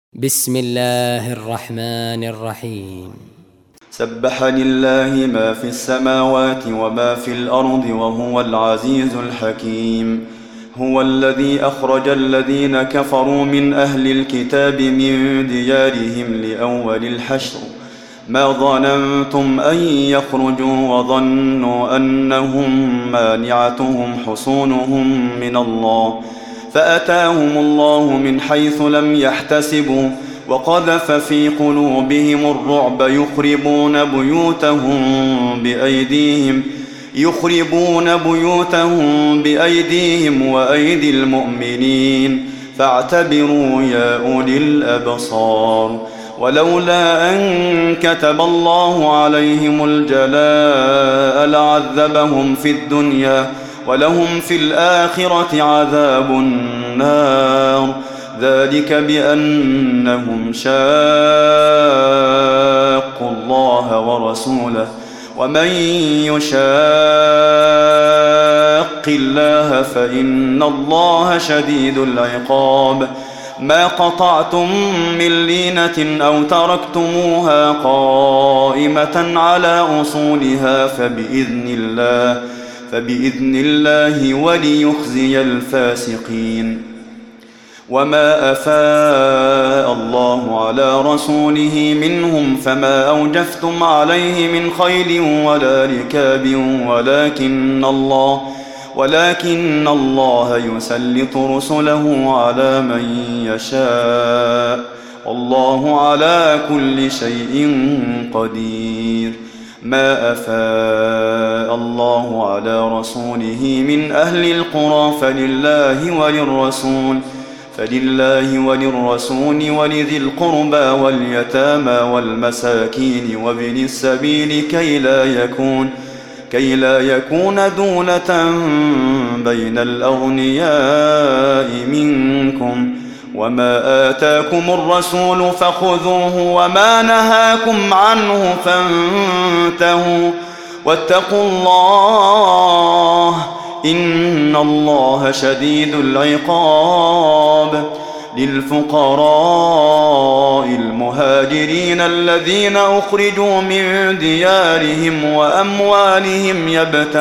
بسم الله الرحمن الرحيم. سبح لله ما في السماوات وما في الأرض وهو العزيز الحكيم. هو الذي أخرج الذين كفروا من أهل الكتاب من ديارهم لأول الحشر ما ظننتم أن يخرجوا وظنوا أنهم مانعتهم حصونهم من الله فأتاهم الله من حيث لم يحتسبوا وقذف في قلوبهم الرعب يخربون بيوتهم بأيديهم وأيدي المؤمنين فاعتبروا يا أولي الأبصار. ولولا أن كتب الله عليهم الجلاء لعذبهم في الدنيا ولهم في الآخرة عذاب النار ذلك بأنهم شاقوا الله ورسوله ومن يشاق الله فإن الله شديد العقاب. ما قطعتم من لينة أو تركتموها قائمة على أصولها فبإذن الله وليخزي الفاسقين. وما أفاء الله على رسوله منهم فما أوجفتم عليه من خيل ولا ركاب ولكن الله يسلط رسله على من يشاء والله على كل شيء قدير. ما أفاء الله على رسوله من أهل القرى فلله وللرسول ولذي القربى واليتامى والمساكين وابن السبيل كي لا يكون دولة بين الأغنياء منكم. وما آتاكم الرسول فخذوه وما نهاكم عنه فانتهوا واتقوا الله إن الله شديد العقاب. للفقراء المهاجرين الذين أخرجوا من ديارهم وأموالهم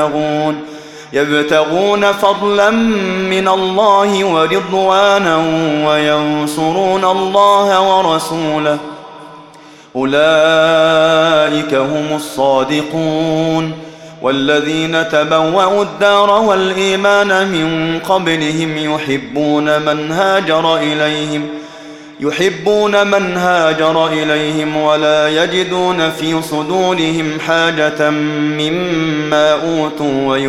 يبتغون فضلا من الله ورضوانا وينصرون الله ورسوله أولئك هم الصادقون. والذين تبوأوا الدار والإيمان من قبلهم يحبون من هاجر إليهم ولا يجدون في صدورهم حاجة مما أوتوا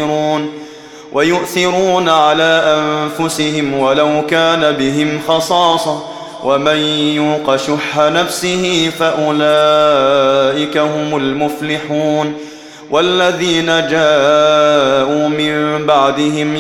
ويؤثرون على أنفسهم ولو كان بهم خصاصة ومن يوق شح نفسه فأولئك هم المفلحون. والذين جاءوا من بعدهم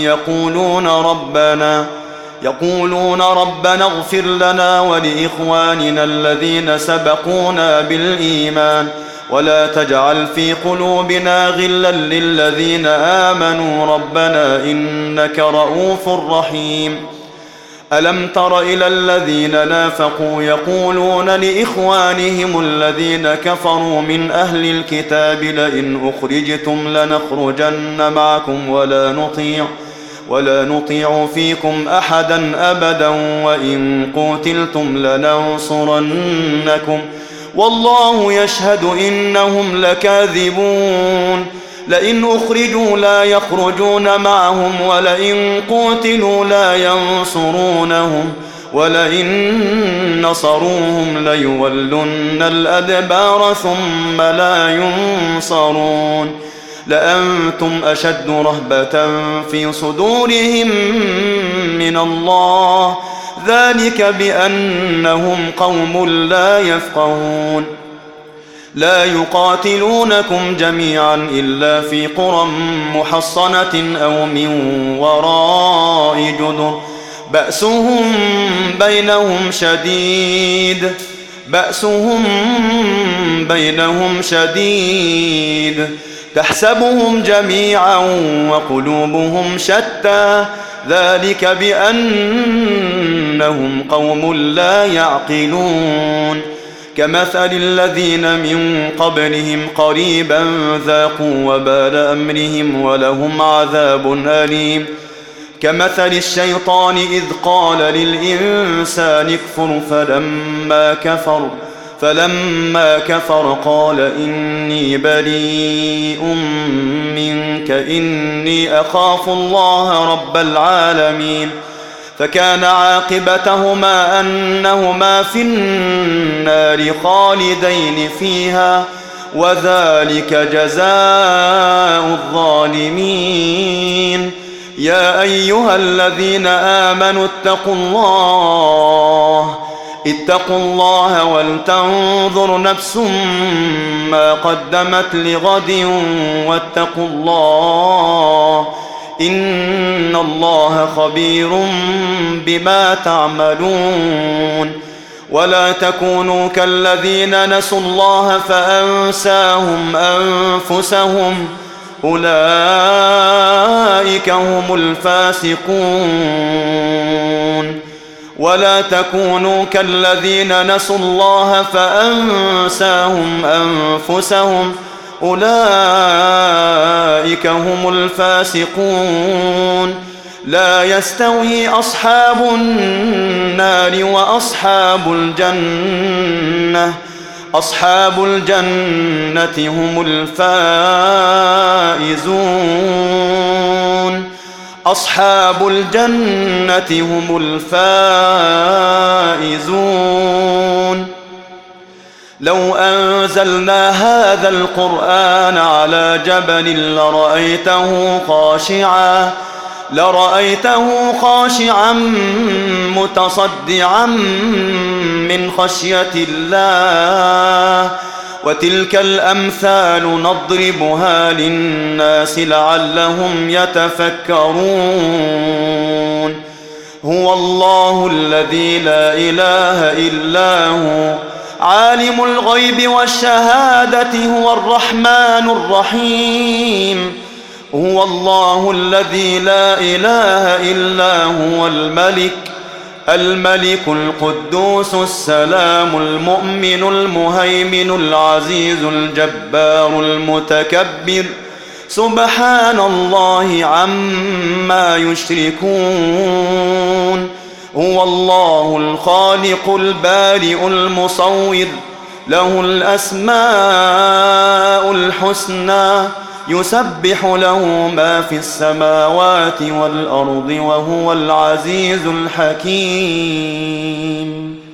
يقولون ربنا اغفر لنا ولإخواننا الذين سبقونا بالإيمان ولا تجعل في قلوبنا غلا للذين آمنوا ربنا إنك رؤوف رحيم. ألم تر إلى الذين نافقوا يقولون لإخوانهم الذين كفروا من أهل الكتاب لئن أخرجتم لنخرجن معكم ولا نطيع فيكم أحدا أبدا وإن قتلتم لننصرنكم والله يشهد إنهم لكاذبون. لئن أخرجوا لا يخرجون معهم ولئن قتلوا لا ينصرونهم ولئن نصروهم ليولن الأدبار ثم لا ينصرون. لأنتم أشد رهبة في صدورهم من الله ذلك بأنهم قوم لا يفقهون. لا يقاتلونكم جميعا إلا في قرى محصنة أو من وراء جدر بأسهم بينهم شديد تحسبهم جميعا وقلوبهم شتى ذلك بأن إنهم قوم لا يعقلون كمثل الذين من قبلهم قريبا ذاقوا وبال أمرهم ولهم عذاب أليم كمثل الشيطان إذ قال للإنسان اكفر فلما كفر قال إني بريء منك إني أخاف الله رب العالمين فكان عاقبتهما أنهما في النار خالدين فيها وذلك جزاء الظالمين يا أيها الذين آمنوا اتقوا الله ولتنظر نفس ما قدمت لغد واتقوا الله إن الله خبير بما تعملون ولا تكونوا كالذين نسوا الله فأنساهم أنفسهم أولئك هم الفاسقون ولا تكونوا كالذين نسوا الله فأنساهم أنفسهم أولئك هم الفاسقون لا يستوي أصحاب النار وأصحاب الجنة أصحاب الجنة هم الفائزون أصحاب الجنة هم الفائزون لو أنزلنا هذا القرآن على جبل لرأيته خاشعا متصدعا من خشية الله وتلك الأمثال نضربها للناس لعلهم يتفكرون هو الله الذي لا إله إلا هو عالم الغيب والشهادة هو الرحمن الرحيم هو الله الذي لا إله إلا هو الملك القدوس السلام المؤمن المهيمن العزيز الجبار المتكبر سبحان الله عما يشركون هو الله الخالق البارئ المصور له الأسماء الحسنى يسبح له ما في السماوات والأرض وهو العزيز الحكيم